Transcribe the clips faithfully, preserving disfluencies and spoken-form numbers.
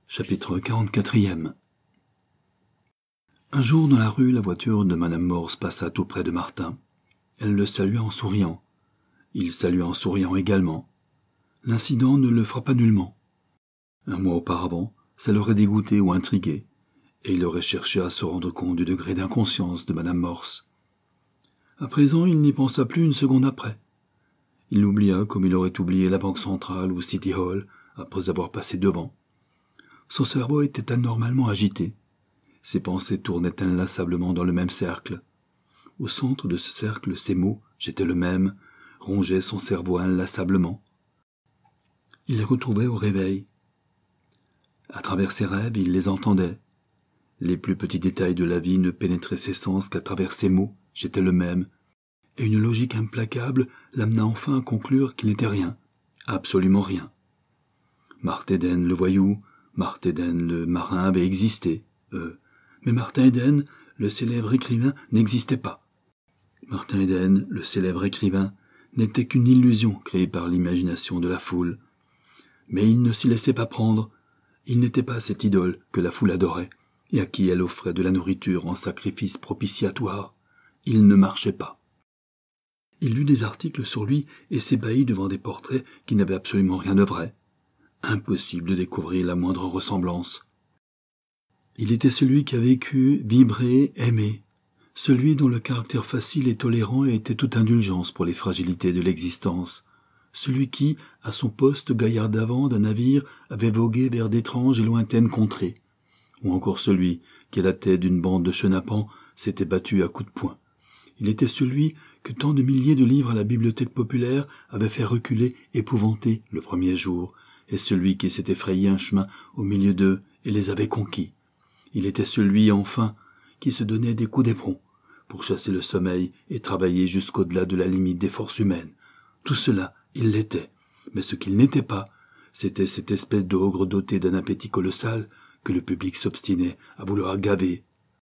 Chapitre quarante-quatrième. Un jour dans la rue, la voiture de Madame Morse passa tout près de Martin. Elle le salua en souriant. Il salua en souriant également. L'incident ne le frappa nullement. Un mois auparavant, ça l'aurait dégoûté ou intrigué, et il aurait cherché à se rendre compte du degré d'inconscience de Madame Morse. À présent, il n'y pensa plus une seconde après. Il l'oublia comme il aurait oublié la Banque centrale ou City Hall après avoir passé devant. Son cerveau était anormalement agité. Ses pensées tournaient inlassablement dans le même cercle. Au centre de ce cercle, ces mots, j'étais le même, rongeaient son cerveau inlassablement. Il les retrouvait au réveil. À travers ses rêves, il les entendait. Les plus petits détails de la vie ne pénétraient ses sens qu'à travers ces mots, j'étais le même, et une logique implacable l'amena enfin à conclure qu'il n'était rien, absolument rien. Martin Eden, le voyou, Martin Eden, le marin, avait existé, euh, mais Martin Eden, le célèbre écrivain, n'existait pas. Martin Eden, le célèbre écrivain, n'était qu'une illusion créée par l'imagination de la foule. Mais il ne s'y laissait pas prendre. Il n'était pas cette idole que la foule adorait, et à qui elle offrait de la nourriture en sacrifice propitiatoire. Il ne marchait pas. Il lut des articles sur lui et s'ébahit devant des portraits qui n'avaient absolument rien de vrai. Impossible de découvrir la moindre ressemblance. Il était celui qui a vécu, vibré, aimé, celui dont le caractère facile et tolérant était toute indulgence pour les fragilités de l'existence, celui qui, à son poste gaillard d'avant d'un navire, avait vogué vers d'étranges et lointaines contrées, ou encore celui qui, à la tête d'une bande de chenapans, s'était battu à coups de poing. Il était celui que tant de milliers de livres à la bibliothèque populaire avaient fait reculer, épouvanté, le premier jour, et celui qui s'était frayé un chemin au milieu d'eux et les avait conquis. Il était celui, enfin, qui se donnait des coups d'éperon pour chasser le sommeil et travailler jusqu'au-delà de la limite des forces humaines. Tout cela, il l'était, mais ce qu'il n'était pas, c'était cette espèce d'ogre doté d'un appétit colossal que le public s'obstinait à vouloir gaver.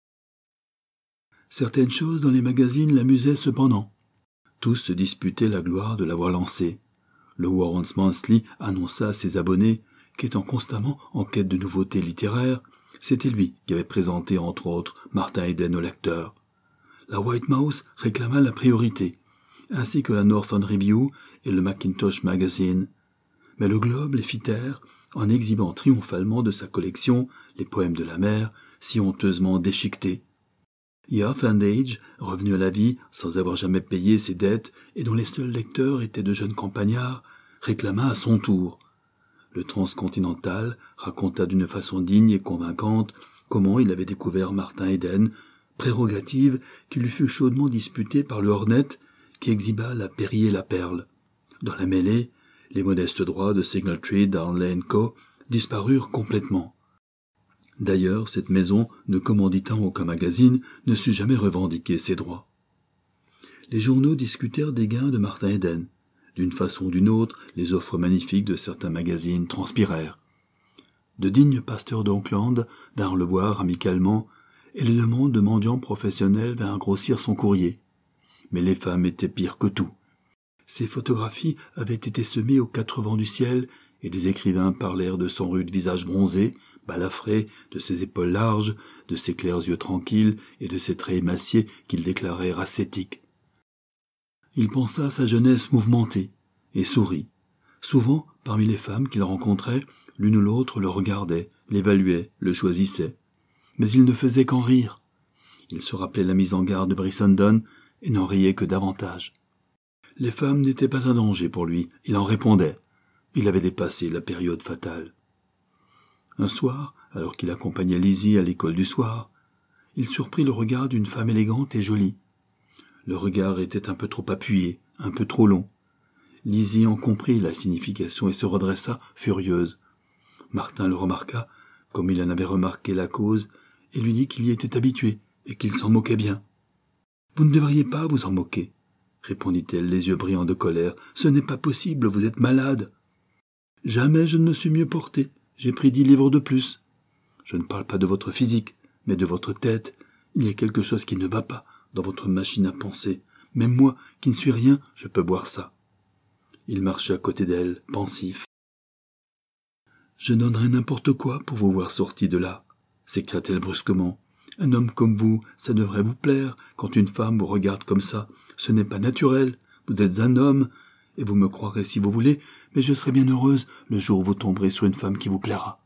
Certaines choses dans les magazines l'amusaient cependant. Tous se disputaient la gloire de l'avoir lancé. Le Warren's Monthly annonça à ses abonnés qu'étant constamment en quête de nouveautés littéraires, c'était lui qui avait présenté entre autres Martin Eden au lecteur. La White Mouse réclama la priorité, ainsi que la Northern Review et le Macintosh Magazine. Mais le Globe les fit taire en exhibant triomphalement de sa collection les poèmes de la mer, si honteusement déchiquetés. Youth and Age, revenu à la vie sans avoir jamais payé ses dettes et dont les seuls lecteurs étaient de jeunes campagnards, réclama à son tour. Le Transcontinental raconta d'une façon digne et convaincante comment il avait découvert Martin Eden, prérogative qui lui fut chaudement disputée par le Hornet qui exhiba la Perrier la Perle. Dans la mêlée, les modestes droits de Singletree, Darnley and Co. disparurent complètement. D'ailleurs, cette maison, ne commanditant aucun magazine, ne sut jamais revendiquer ses droits. Les journaux discutèrent des gains de Martin Eden. D'une façon ou d'une autre, les offres magnifiques de certains magazines transpirèrent. De dignes pasteurs d'Auckland vinrent le voir amicalement, et le monde de mendiants professionnels vint grossir son courrier. Mais les femmes étaient pires que tout. Ses photographies avaient été semées aux quatre vents du ciel, et des écrivains parlèrent de son rude visage bronzé, balafré, de ses épaules larges, de ses clairs yeux tranquilles et de ses traits émaciés qu'il déclarait ascétiques. Il pensa à sa jeunesse mouvementée et sourit. Souvent, parmi les femmes qu'il rencontrait, l'une ou l'autre le regardait, l'évaluait, le choisissait. Mais il ne faisait qu'en rire. Il se rappelait la mise en garde de Brissenden et n'en riait que davantage. Les femmes n'étaient pas un danger pour lui, il en répondait. Il avait dépassé la période fatale. Un soir, alors qu'il accompagnait Lizzie à l'école du soir, il surprit le regard d'une femme élégante et jolie. Le regard était un peu trop appuyé, un peu trop long. Lizzie en comprit la signification et se redressa, furieuse. Martin le remarqua, comme il en avait remarqué la cause, et lui dit qu'il y était habitué et qu'il s'en moquait bien. « Vous ne devriez pas vous en moquer, » répondit-elle, les yeux brillants de colère. « Ce n'est pas possible, vous êtes malade. »« Jamais je ne me suis mieux porté. J'ai pris dix livres de plus. Je ne parle pas de votre physique, mais de votre tête. Il y a quelque chose qui ne va pas dans votre machine à penser. Même moi, qui ne suis rien, je peux voir ça. » Il marchait à côté d'elle, pensif. Je donnerais n'importe quoi pour vous voir sorti de là, s'écria-t-elle brusquement. Un homme comme vous, ça devrait vous plaire. Quand une femme vous regarde comme ça, ce n'est pas naturel. Vous êtes un homme, et vous me croirez si vous voulez, mais je serai bien heureuse le jour où vous tomberez sur une femme qui vous plaira.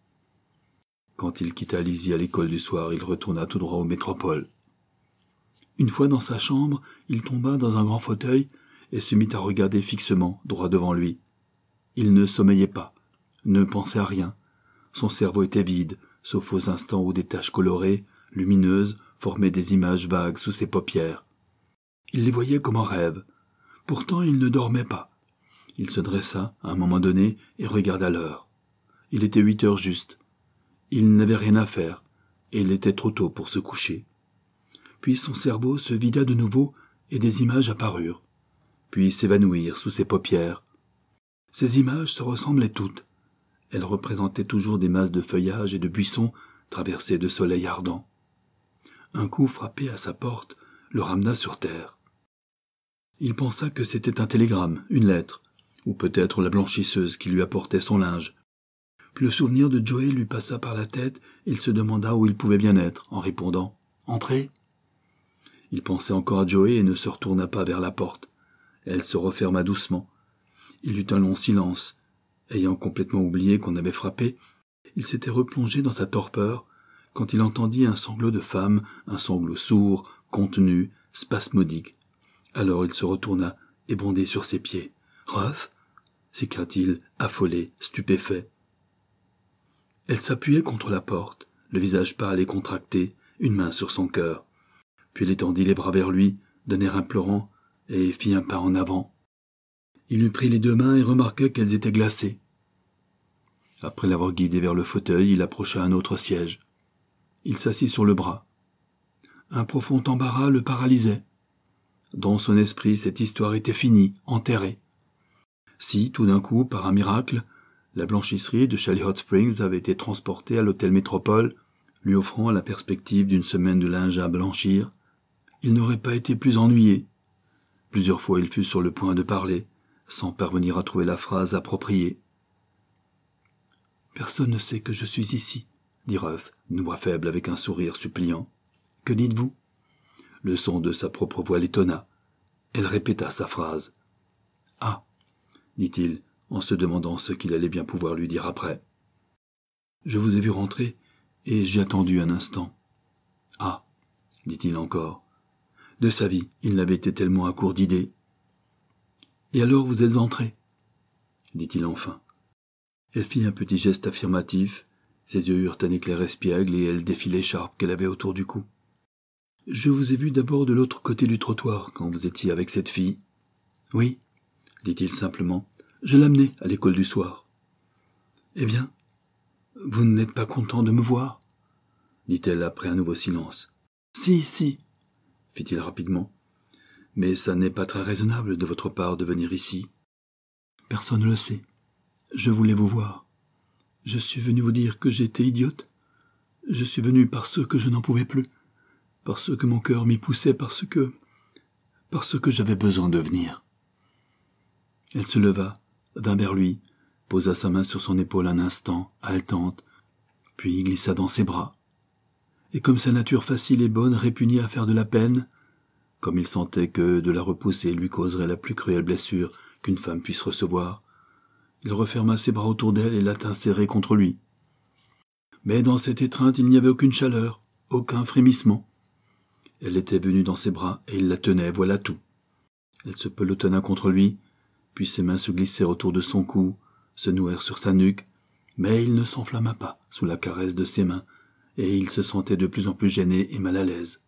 Quand il quitta Lizzie à l'école du soir, il retourna tout droit aux métropoles. Une fois dans sa chambre, il tomba dans un grand fauteuil et se mit à regarder fixement, droit devant lui. Il ne sommeillait pas, ne pensait à rien. Son cerveau était vide, sauf aux instants où des taches colorées, lumineuses, formaient des images vagues sous ses paupières. Il les voyait comme en rêve. Pourtant, il ne dormait pas. Il se dressa, à un moment donné, et regarda l'heure. Il était huit heures juste. Il n'avait rien à faire, et il était trop tôt pour se coucher. Puis son cerveau se vida de nouveau, et des images apparurent, puis s'évanouirent sous ses paupières. Ces images se ressemblaient toutes. Elles représentaient toujours des masses de feuillage et de buissons traversés de soleil ardent. Un coup frappé à sa porte le ramena sur terre. Il pensa que c'était un télégramme, une lettre, ou peut-être la blanchisseuse qui lui apportait son linge. Puis le souvenir de Joey lui passa par la tête et il se demanda où il pouvait bien être, en répondant « Entrez !» Il pensait encore à Joey et ne se retourna pas vers la porte. Elle se referma doucement. Il eut un long silence. Ayant complètement oublié qu'on avait frappé, il s'était replongé dans sa torpeur quand il entendit un sanglot de femme, un sanglot sourd, contenu, spasmodique. Alors il se retourna et bondit sur ses pieds. « Ruth » s'écria-t-il, affolé, stupéfait. Elle s'appuyait contre la porte, le visage pâle et contracté, une main sur son cœur. Puis elle étendit les bras vers lui, d'un air implorant, et fit un pas en avant. Il lui prit les deux mains et remarqua qu'elles étaient glacées. Après l'avoir guidé vers le fauteuil, il approcha un autre siège. Il s'assit sur le bras. Un profond embarras le paralysait. Dans son esprit, cette histoire était finie, enterrée. Si, tout d'un coup, par un miracle, la blanchisserie de Shelley Hot Springs avait été transportée à l'hôtel Métropole, lui offrant la perspective d'une semaine de linge à blanchir, il n'aurait pas été plus ennuyé. Plusieurs fois il fut sur le point de parler, sans parvenir à trouver la phrase appropriée. « Personne ne sait que je suis ici, » dit Ruth, d'une voix faible avec un sourire suppliant. « Que dites-vous » Le son de sa propre voix l'étonna. Elle répéta sa phrase. « Ah » dit-il, en se demandant ce qu'il allait bien pouvoir lui dire après. « Je vous ai vu rentrer, et j'ai attendu un instant. »« Ah » dit-il encore. De sa vie, il n'avait été tellement à court d'idées. « Et alors vous êtes entré » dit-il enfin. Elle fit un petit geste affirmatif, ses yeux eurent un éclair espiègle et elle défit l'écharpe qu'elle avait autour du cou. « Je vous ai vu d'abord de l'autre côté du trottoir, quand vous étiez avec cette fille. »« Oui, » dit-il simplement, « je l'amenais à l'école du soir. »« Eh bien, vous n'êtes pas content de me voir ?» dit-elle après un nouveau silence. « Si, si, » fit-il rapidement, « mais ça n'est pas très raisonnable de votre part de venir ici. Personne ne le sait. Je voulais vous voir. Je suis venu vous dire que j'étais idiote. Je suis venu parce que je n'en pouvais plus, parce que mon cœur m'y poussait, parce que... parce que j'avais besoin de venir. » Elle se leva, vint vers lui, posa sa main sur son épaule un instant, haletante, puis glissa dans ses bras. Et comme sa nature facile et bonne répugnait à faire de la peine, comme il sentait que de la repousser lui causerait la plus cruelle blessure qu'une femme puisse recevoir, il referma ses bras autour d'elle et la tint serrée contre lui. Mais dans cette étreinte, il n'y avait aucune chaleur, aucun frémissement. Elle était venue dans ses bras et il la tenait, voilà tout. Elle se pelotonna contre lui, puis ses mains se glissèrent autour de son cou, se nouèrent sur sa nuque, mais il ne s'enflamma pas sous la caresse de ses mains, et il se sentait de plus en plus gêné et mal à l'aise.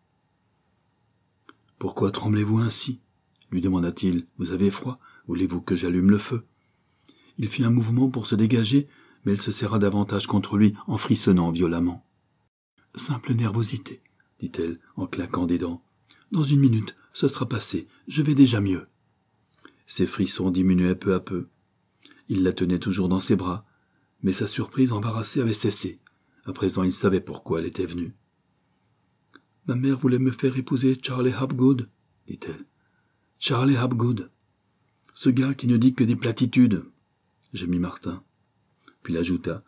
« Pourquoi tremblez-vous ainsi ?» lui demanda-t-il. « Vous avez froid? Voulez-vous que j'allume le feu ?» Il fit un mouvement pour se dégager, mais elle se serra davantage contre lui en frissonnant violemment. « Simple nervosité, » dit-elle en claquant des dents. « Dans une minute, ce sera passé, je vais déjà mieux. » Ses frissons diminuaient peu à peu. Il la tenait toujours dans ses bras, mais sa surprise embarrassée avait cessé. À présent, il savait pourquoi elle était venue. « Ma mère voulait me faire épouser Charlie Hapgood, » dit-elle. « Charlie Hapgood. Ce gars qui ne dit que des platitudes, » gémit Martin. Puis il ajouta,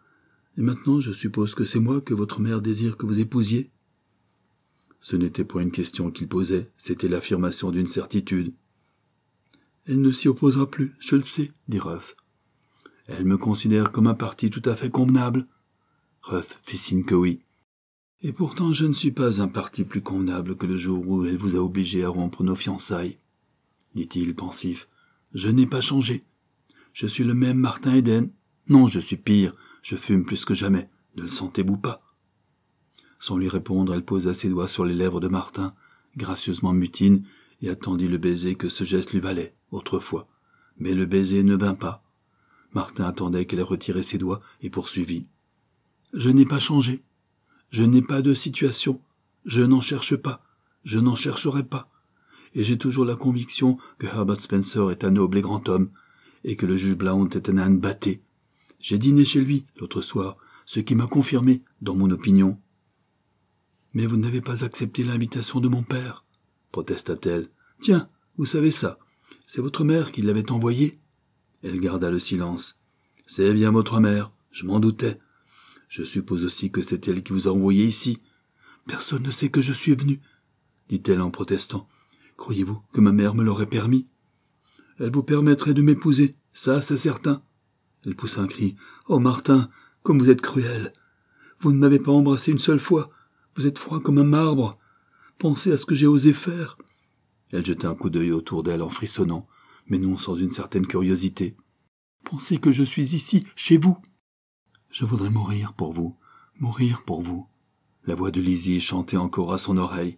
Et maintenant, je suppose que c'est moi que votre mère désire que vous épousiez ?» Ce n'était pas une question qu'il posait, c'était l'affirmation d'une certitude. « Elle ne s'y opposera plus, je le sais, » dit Ruth. « Elle me considère comme un parti tout à fait convenable. » Ruth fit signe que oui. « Et pourtant je ne suis pas un parti plus convenable que le jour où elle vous a obligé à rompre nos fiançailles, » dit-il pensif. « Je n'ai pas changé. Je suis le même Martin Eden. Non, je suis pire, je fume plus que jamais. Ne le sentez-vous pas ?» Sans lui répondre, elle posa ses doigts sur les lèvres de Martin, gracieusement mutine, et attendit le baiser que ce geste lui valait, autrefois. Mais le baiser ne vint pas. Martin attendait qu'elle retirait ses doigts et poursuivit. « Je n'ai pas changé. Je n'ai pas de situation. Je n'en cherche pas. Je n'en chercherai pas. Et j'ai toujours la conviction que Herbert Spencer est un noble et grand homme, et que le juge Blount est un âne batté. J'ai dîné chez lui l'autre soir, ce qui m'a confirmé dans mon opinion. »« Mais vous n'avez pas accepté l'invitation de mon père, » protesta-t-elle. « Tiens, vous savez ça, c'est votre mère qui l'avait envoyé. » Elle garda le silence. « C'est bien votre mère, je m'en doutais. Je suppose aussi que c'est elle qui vous a envoyé ici. Personne ne sait que je suis venu, » dit-elle en protestant. « Croyez-vous que ma mère me l'aurait permis ? Elle vous permettrait de m'épouser, ça c'est certain. » Elle poussa un cri. « Oh Martin, comme vous êtes cruel. Vous ne m'avez pas embrassé une seule fois. Vous êtes froid comme un marbre. Pensez à ce que j'ai osé faire. » Elle jeta un coup d'œil autour d'elle en frissonnant, mais non sans une certaine curiosité. « Pensez que je suis ici, chez vous. Je voudrais mourir pour vous, mourir pour vous. » La voix de Lizzie chantait encore à son oreille.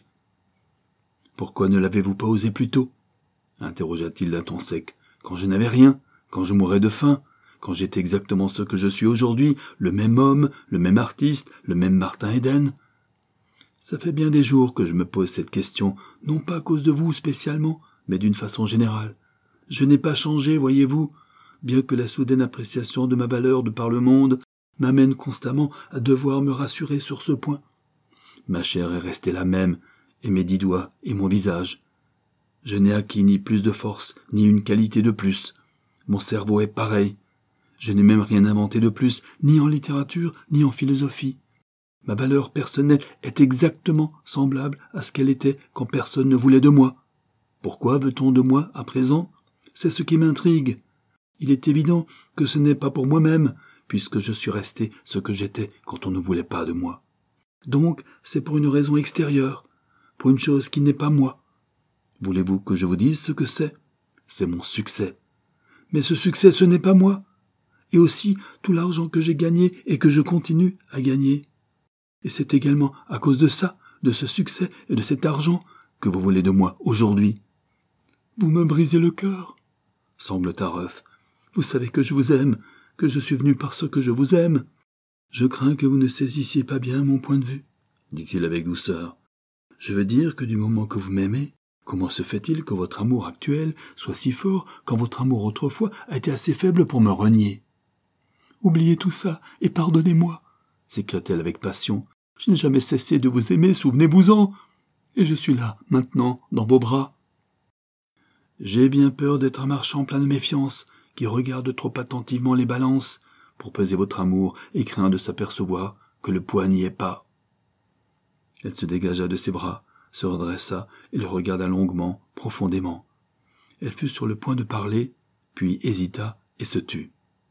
« Pourquoi ne l'avez-vous pas osé plus tôt ?» interrogea-t-il d'un ton sec. « Quand je n'avais rien, quand je mourais de faim, quand j'étais exactement ce que je suis aujourd'hui, le même homme, le même artiste, le même Martin Eden. Ça fait bien des jours que je me pose cette question, non pas à cause de vous spécialement, mais d'une façon générale. Je n'ai pas changé, voyez-vous, bien que la soudaine appréciation de ma valeur de par le monde m'amène constamment à devoir me rassurer sur ce point. Ma chair est restée la même, et mes dix doigts, et mon visage. Je n'ai acquis ni plus de force, ni une qualité de plus. Mon cerveau est pareil. Je n'ai même rien inventé de plus, ni en littérature, ni en philosophie. Ma valeur personnelle est exactement semblable à ce qu'elle était quand personne ne voulait de moi. Pourquoi veut-on de moi à présent ? C'est ce qui m'intrigue. Il est évident que ce n'est pas pour moi-même, puisque je suis resté ce que j'étais quand on ne voulait pas de moi. Donc, c'est pour une raison extérieure, pour une chose qui n'est pas moi. Voulez-vous que je vous dise ce que c'est ? C'est mon succès. Mais ce succès, ce n'est pas moi. Et aussi tout l'argent que j'ai gagné et que je continue à gagner. Et c'est également à cause de ça, de ce succès et de cet argent, que vous voulez de moi aujourd'hui. Vous me brisez le cœur, sanglota Ruth. Vous savez que je vous aime, que je suis venu parce que je vous aime. Je crains que vous ne saisissiez pas bien mon point de vue, dit-il avec douceur. Je veux dire que du moment que vous m'aimez, comment se fait-il que votre amour actuel soit si fort quand votre amour autrefois a été assez faible pour me renier ? Oubliez tout ça et pardonnez-moi, s'écria-t-elle avec passion. Je n'ai jamais cessé de vous aimer, souvenez-vous-en. Et je suis là, maintenant, dans vos bras. J'ai bien peur d'être un marchand plein de méfiance, qui regarde trop attentivement les balances, pour peser votre amour et craint de s'apercevoir que le poids n'y est pas. Elle se dégagea de ses bras, se redressa et le regarda longuement, profondément. Elle fut sur le point de parler, puis hésita et se tut.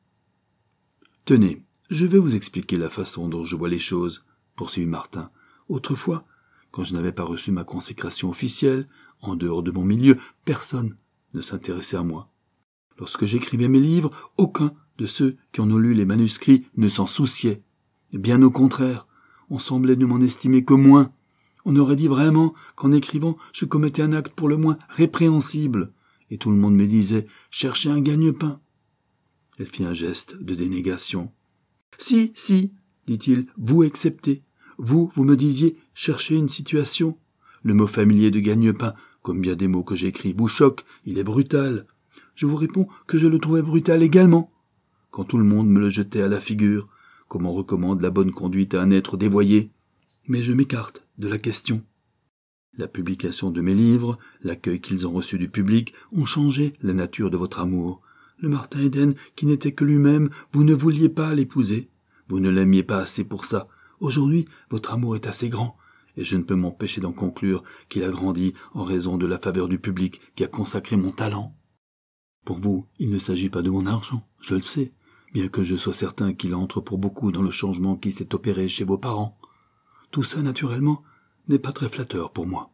« Tenez, je vais vous expliquer la façon dont je vois les choses, » poursuivit Martin. « Autrefois, quand je n'avais pas reçu ma consécration officielle, en dehors de mon milieu, personne ne s'intéressait à moi. Lorsque j'écrivais mes livres, aucun de ceux qui en ont lu les manuscrits ne s'en souciait. Bien au contraire, on semblait ne m'en estimer que moins. On aurait dit vraiment qu'en écrivant, je commettais un acte pour le moins répréhensible, et tout le monde me disait « cherchez un gagne-pain ». Elle fit un geste de dénégation. « Si, si, dit-il, vous acceptez. Vous, vous me disiez « cherchez une situation ». Le mot familier de gagne-pain, comme bien des mots que j'écris, vous choque, il est brutal. Je vous réponds que je le trouvais brutal également. Quand tout le monde me le jetait à la figure, comme on recommande la bonne conduite à un être dévoyé. Mais je m'écarte de la question. La publication de mes livres, l'accueil qu'ils ont reçu du public, ont changé la nature de votre amour. Le Martin Eden, qui n'était que lui-même, vous ne vouliez pas l'épouser. Vous ne l'aimiez pas assez pour ça. Aujourd'hui, votre amour est assez grand, et je ne peux m'empêcher d'en conclure qu'il a grandi en raison de la faveur du public qui a consacré mon talent. Pour vous, il ne s'agit pas de mon argent, je le sais, bien que je sois certain qu'il entre pour beaucoup dans le changement qui s'est opéré chez vos parents. Tout ça, naturellement, n'est pas très flatteur pour moi.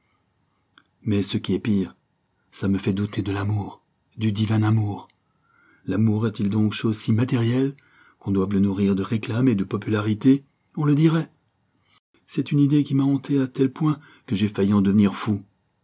Mais ce qui est pire, ça me fait douter de l'amour, du divin amour. L'amour est-il donc chose si matérielle qu'on doive le nourrir de réclames et de popularité? On le dirait. C'est une idée qui m'a hanté à tel point que j'ai failli en devenir fou.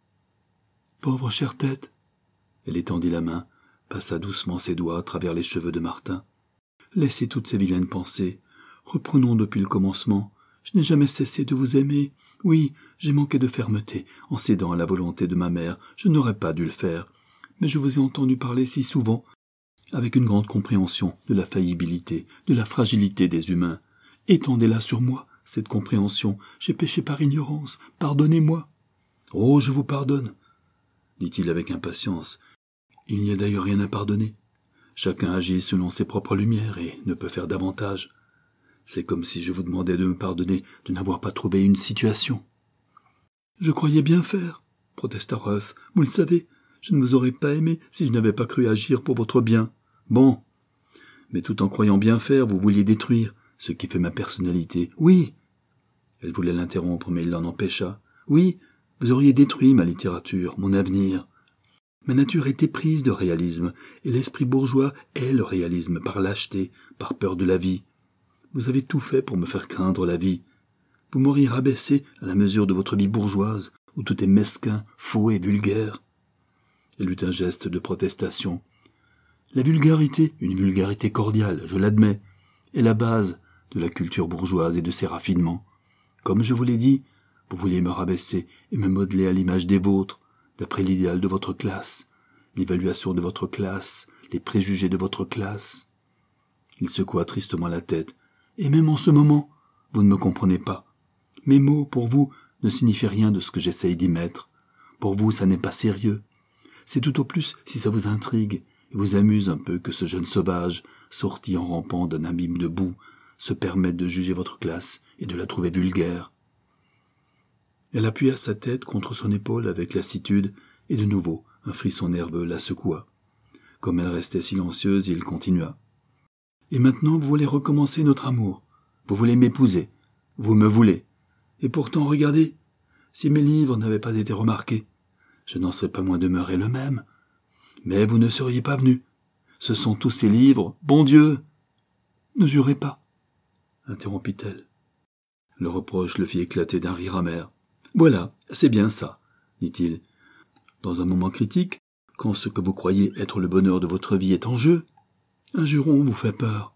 Pauvre chère tête. Elle étendit la main, passa doucement ses doigts à travers les cheveux de Martin. Laissez toutes ces vilaines pensées. Reprenons depuis le commencement. Je n'ai jamais cessé de vous aimer. Oui, j'ai manqué de fermeté en cédant à la volonté de ma mère. Je n'aurais pas dû le faire. Mais je vous ai entendu parler si souvent, avec une grande compréhension de la faillibilité, de la fragilité des humains. Étendez-la sur moi, cette compréhension. J'ai péché par ignorance. Pardonnez-moi. Oh, je vous pardonne, dit-il avec impatience. Il n'y a d'ailleurs rien à pardonner. Chacun agit selon ses propres lumières et ne peut faire davantage. C'est comme si je vous demandais de me pardonner de n'avoir pas trouvé une situation. Je croyais bien faire, protesta Ruth. Vous le savez, je ne vous aurais pas aimé si je n'avais pas cru agir pour votre bien. Bon. Mais tout en croyant bien faire, vous vouliez détruire ce qui fait ma personnalité. Oui. Elle voulait l'interrompre, mais il l'en empêcha. Oui, vous auriez détruit ma littérature, mon avenir. Ma nature était prise de réalisme, et l'esprit bourgeois est le réalisme par lâcheté, par peur de la vie. Vous avez tout fait pour me faire craindre la vie. Vous m'auriez rabaissé à la mesure de votre vie bourgeoise, où tout est mesquin, faux et vulgaire. Elle eut un geste de protestation. La vulgarité, une vulgarité cordiale, je l'admets, est la base de la culture bourgeoise et de ses raffinements. Comme je vous l'ai dit, vous vouliez me rabaisser et me modeler à l'image des vôtres, d'après l'idéal de votre classe, l'évaluation de votre classe, les préjugés de votre classe. Il secoua tristement la tête. Et même en ce moment, vous ne me comprenez pas. Mes mots, pour vous, ne signifient rien de ce que j'essaye d'y mettre. Pour vous, ça n'est pas sérieux. C'est tout au plus si ça vous intrigue et vous amuse un peu que ce jeune sauvage, sorti en rampant d'un abîme de boue, se permette de juger votre classe et de la trouver vulgaire. Elle appuya sa tête contre son épaule avec lassitude, et de nouveau un frisson nerveux la secoua. Comme elle restait silencieuse, il continua. Et maintenant vous voulez recommencer notre amour. Vous voulez m'épouser. Vous me voulez. Et pourtant, regardez, si mes livres n'avaient pas été remarqués, je n'en serais pas moins demeuré le même. Mais vous ne seriez pas venu. Ce sont tous ces livres, bon Dieu. Ne jurez pas, interrompit-elle. Le reproche le fit éclater d'un rire amer. Voilà, c'est bien ça, dit-il. Dans un moment critique, quand ce que vous croyez être le bonheur de votre vie est en jeu, un juron vous fait peur.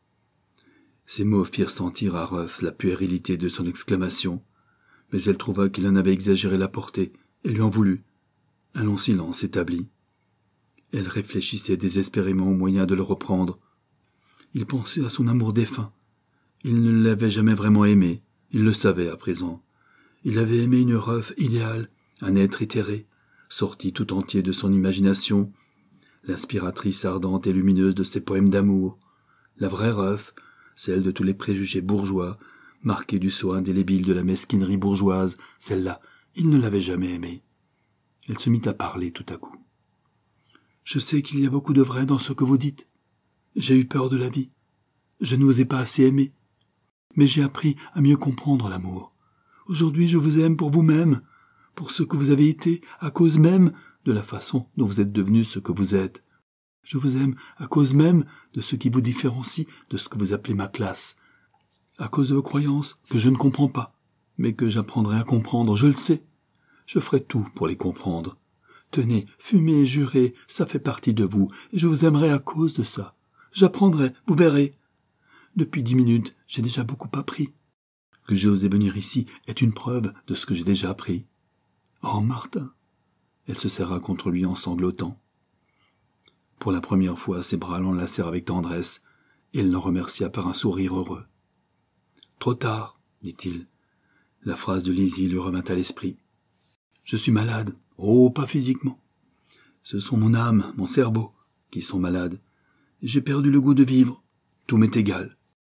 Ces mots firent sentir à Ruth la puérilité de son exclamation, mais elle trouva qu'il en avait exagéré la portée et lui en voulut. Un long silence s'établit. Elle réfléchissait désespérément au moyen de le reprendre. Il pensait à son amour défunt. Il ne l'avait jamais vraiment aimé, il le savait à présent. Il avait aimé une Ruth idéale, un être itéré, sorti tout entier de son imagination, l'inspiratrice ardente et lumineuse de ses poèmes d'amour, la vraie Ruth, celle de tous les préjugés bourgeois, marquée du sceau indélébile de la mesquinerie bourgeoise, celle-là, il ne l'avait jamais aimée. Elle se mit à parler tout à coup. « Je sais qu'il y a beaucoup de vrai dans ce que vous dites. J'ai eu peur de la vie. Je ne vous ai pas assez aimé. Mais j'ai appris à mieux comprendre l'amour. Aujourd'hui, je vous aime pour vous-même, pour ce que vous avez été, à cause même de la façon dont vous êtes devenu ce que vous êtes. Je vous aime à cause même de ce qui vous différencie de ce que vous appelez ma classe, à cause de vos croyances que je ne comprends pas, mais que j'apprendrai à comprendre, je le sais. Je ferai tout pour les comprendre. Tenez, fumez et jurez, ça fait partie de vous, et je vous aimerai à cause de ça. J'apprendrai, vous verrez. Depuis dix minutes, j'ai déjà beaucoup appris. Que j'ai osé venir ici est une preuve de ce que j'ai déjà appris. Oh, Martin !» Elle se serra contre lui en sanglotant. Pour la première fois, ses bras l'enlacèrent avec tendresse, et elle l'en remercia par un sourire heureux. « Trop tard, dit-il. La phrase de Lizzie lui revint à l'esprit. « Je suis malade. Oh, pas physiquement. Ce sont mon âme, mon cerveau, qui sont malades. J'ai perdu le goût de vivre. Tout m'est égal.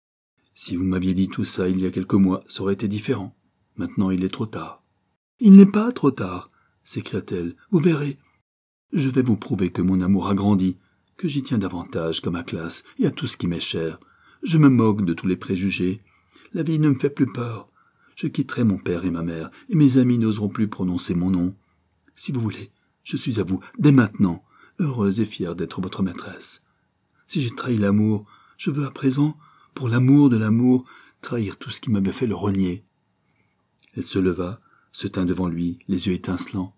Si vous m'aviez dit tout ça il y a quelques mois, ça aurait été différent. Maintenant, il est trop tard. »« Il n'est pas trop tard, » s'écria-t-elle. « Vous verrez. Je vais vous prouver que mon amour a grandi, que j'y tiens davantage qu'à ma classe et à tout ce qui m'est cher. Je me moque de tous les préjugés. La vie ne me fait plus peur. Je quitterai mon père et ma mère, et mes amis n'oseront plus prononcer mon nom. Si vous voulez, je suis à vous, dès maintenant, heureuse et fière d'être votre maîtresse. Si j'ai trahi l'amour, je veux à présent, pour l'amour de l'amour, trahir tout ce qui m'avait fait le renier. » Elle se leva, se tint devant lui, les yeux étincelants.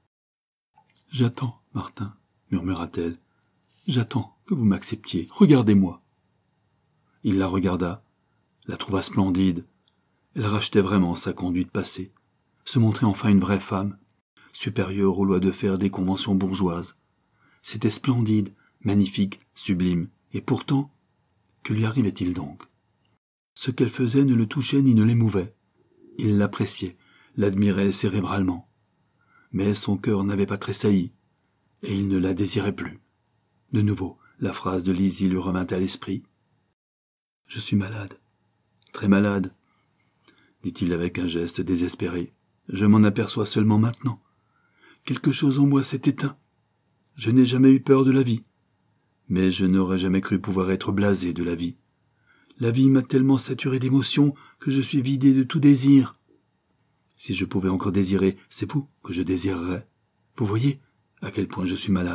« J'attends, Martin, » murmura-t-elle. « J'attends que vous m'acceptiez. Regardez-moi. » Il la regarda, la trouva splendide. Elle rachetait vraiment sa conduite passée, se montrait enfin une vraie femme, supérieure aux lois de fer des conventions bourgeoises. C'était splendide, magnifique, sublime, et pourtant, que lui arrivait-il donc? Ce qu'elle faisait ne le touchait ni ne l'émouvait. Il l'appréciait, l'admirait cérébralement. Mais son cœur n'avait pas tressailli, et il ne la désirait plus. De nouveau, la phrase de Lizzie lui revint à l'esprit. « Je suis malade, très malade, » dit-il avec un geste désespéré. « Je m'en aperçois seulement maintenant. Quelque chose en moi s'est éteint. Je n'ai jamais eu peur de la vie, mais je n'aurais jamais cru pouvoir être blasé de la vie. La vie m'a tellement saturé d'émotions que je suis vidé de tout désir. Si je pouvais encore désirer, c'est vous que je désirerais. Vous voyez à quel point je suis malade. »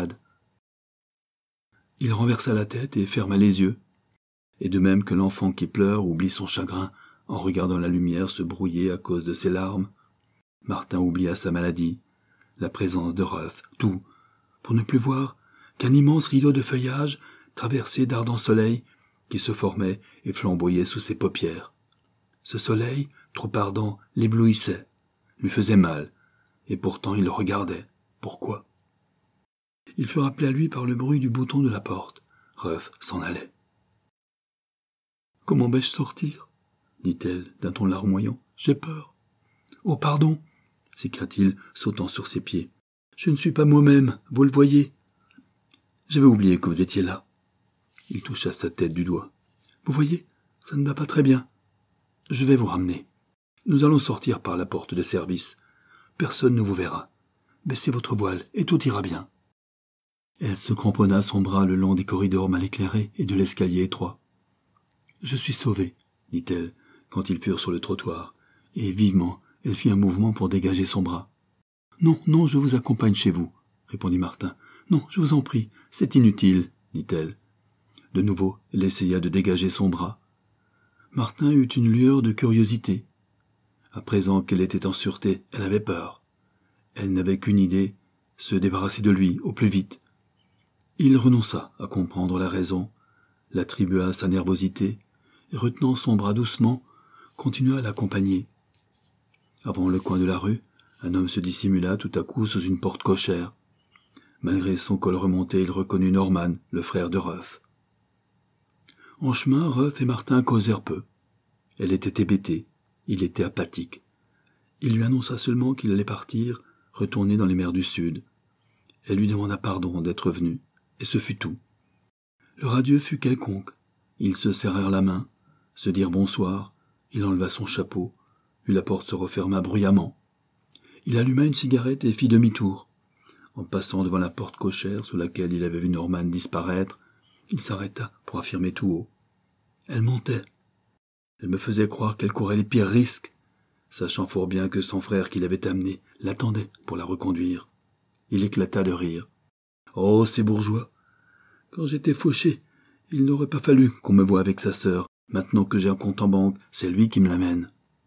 Il renversa la tête et ferma les yeux, et de même que l'enfant qui pleure oublie son chagrin en regardant la lumière se brouiller à cause de ses larmes, Martin oublia sa maladie, la présence de Ruth, tout, pour ne plus voir qu'un immense rideau de feuillage traversé d'ardents soleils qui se formait et flamboyait sous ses paupières. Ce soleil, trop ardent, l'éblouissait, lui faisait mal, et pourtant il le regardait. Pourquoi? Il fut rappelé à lui par le bruit du bouton de la porte. Ruth s'en allait. « Comment vais-je sortir ?» dit-elle d'un ton larmoyant. « J'ai peur. »« Oh, pardon !» s'écria-t-il, sautant sur ses pieds. « Je ne suis pas moi-même, vous le voyez. J'avais oublié que vous étiez là. » Il toucha sa tête du doigt. « Vous voyez, ça ne va pas très bien. Je vais vous ramener. Nous allons sortir par la porte de service. Personne ne vous verra. Baissez votre voile et tout ira bien. » Elle se cramponna son bras le long des corridors mal éclairés et de l'escalier étroit. « Je suis sauvée, » dit-elle, quand ils furent sur le trottoir, et vivement, elle fit un mouvement pour dégager son bras. « Non, non, je vous accompagne chez vous, » répondit Martin. « Non, je vous en prie, c'est inutile, » dit-elle. De nouveau, elle essaya de dégager son bras. Martin eut une lueur de curiosité. À présent qu'elle était en sûreté, elle avait peur. Elle n'avait qu'une idée, se débarrasser de lui au plus vite. Il renonça à comprendre la raison, l'attribua à sa nervosité, et retenant son bras doucement, continua à l'accompagner. Avant le coin de la rue, un homme se dissimula tout à coup sous une porte cochère. Malgré son col remonté, il reconnut Norman, le frère de Ruth. En chemin, Ruth et Martin causèrent peu. Elle était hébétée, il était apathique. Il lui annonça seulement qu'il allait partir, retourner dans les mers du Sud. Elle lui demanda pardon d'être venu, et ce fut tout. Leur adieu fut quelconque. Ils se serrèrent la main, se dirent bonsoir, il enleva son chapeau, puis la porte se referma bruyamment. Il alluma une cigarette et fit demi-tour. En passant devant la porte cochère sous laquelle il avait vu Norman disparaître, il s'arrêta pour affirmer tout haut. Elle mentait. Elle me faisait croire qu'elle courait les pires risques, sachant fort bien que son frère qui l'avait amenée l'attendait pour la reconduire. Il éclata de rire. « Oh, ces bourgeois! Quand j'étais fauché, il n'aurait pas fallu qu'on me voie avec sa sœur. Maintenant que j'ai un compte en banque, c'est lui qui me l'amène. »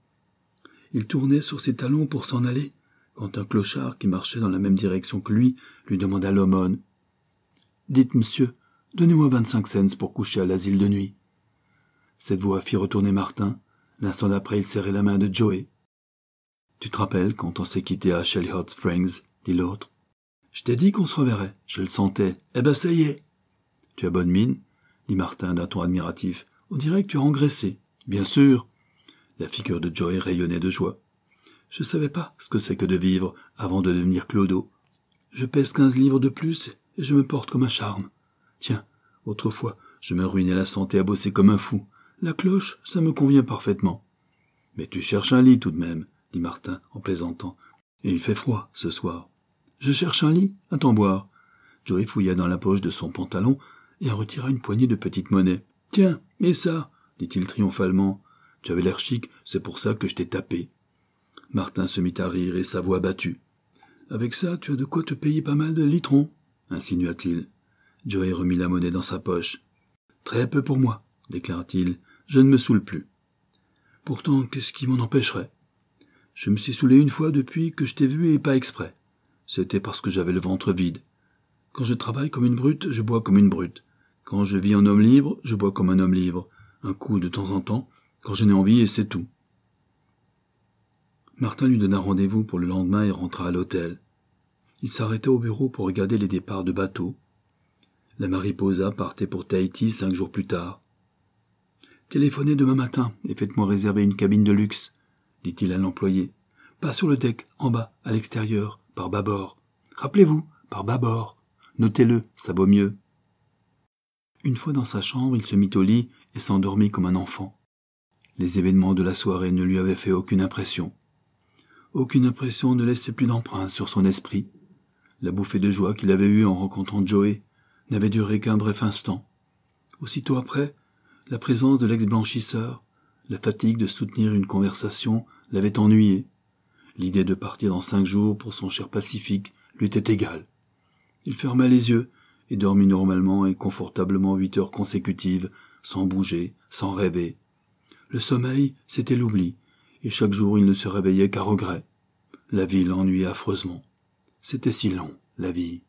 Il tournait sur ses talons pour s'en aller, quand un clochard qui marchait dans la même direction que lui lui demanda l'aumône. « Dites, monsieur, donnez-moi vingt-cinq cents pour coucher à l'asile de nuit. » Cette voix fit retourner Martin. L'instant d'après, il serrait la main de Joey. « Tu te rappelles quand on s'est quitté à Shelly Hot Springs ?» dit l'autre. « Je t'ai dit qu'on se reverrait, je le sentais. Eh ben ça y est !»« Tu as bonne mine ?» dit Martin d'un ton admiratif. « On dirait que tu as engraissé. »« Bien sûr !» La figure de Joey rayonnait de joie. « Je savais pas ce que c'est que de vivre avant de devenir clodo. Je pèse quinze livres de plus et je me porte comme un charme. Tiens, autrefois, je me ruinais la santé à bosser comme un fou. La cloche, ça me convient parfaitement. Mais tu cherches un lit tout de même, dit Martin en plaisantant. Et il fait froid ce soir. Je cherche un lit, à t'en boire. Joey fouilla dans la poche de son pantalon et en retira une poignée de petites monnaies. Tiens, et ça, dit-il triomphalement. Tu avais l'air chic, c'est pour ça que je t'ai tapé. Martin se mit à rire et sa voix battue. Avec ça, tu as de quoi te payer pas mal de litrons, insinua-t-il. Joey remit la monnaie dans sa poche. Très peu pour moi, déclara-t-il. Je ne me saoule plus. Pourtant, qu'est-ce qui m'en empêcherait? Je me suis saoulé une fois depuis que je t'ai vu et pas exprès. C'était parce que j'avais le ventre vide. Quand je travaille comme une brute, je bois comme une brute. Quand je vis en homme libre, je bois comme un homme libre. Un coup de temps en temps, quand j'en ai envie et c'est tout. Martin lui donna rendez-vous pour le lendemain et rentra à l'hôtel. Il s'arrêta au bureau pour regarder les départs de bateaux. La Mariposa partait pour Tahiti cinq jours plus tard. « Téléphonez demain matin et faites-moi réserver une cabine de luxe, » dit-il à l'employé. « Pas sur le deck, en bas, à l'extérieur, par bâbord. Rappelez-vous, par bâbord. Notez-le, ça vaut mieux. » Une fois dans sa chambre, il se mit au lit et s'endormit comme un enfant. Les événements de la soirée ne lui avaient fait aucune impression. Aucune impression ne laissait plus d'empreinte sur son esprit. La bouffée de joie qu'il avait eue en rencontrant Joey n'avait duré qu'un bref instant. Aussitôt après, la présence de l'ex-blanchisseur, la fatigue de soutenir une conversation l'avait ennuyé. L'idée de partir dans cinq jours pour son cher Pacifique lui était égale. Il ferma les yeux et dormit normalement et confortablement huit heures consécutives, sans bouger, sans rêver. Le sommeil, c'était l'oubli, et chaque jour il ne se réveillait qu'à regret. La vie l'ennuyait affreusement. C'était si long, la vie.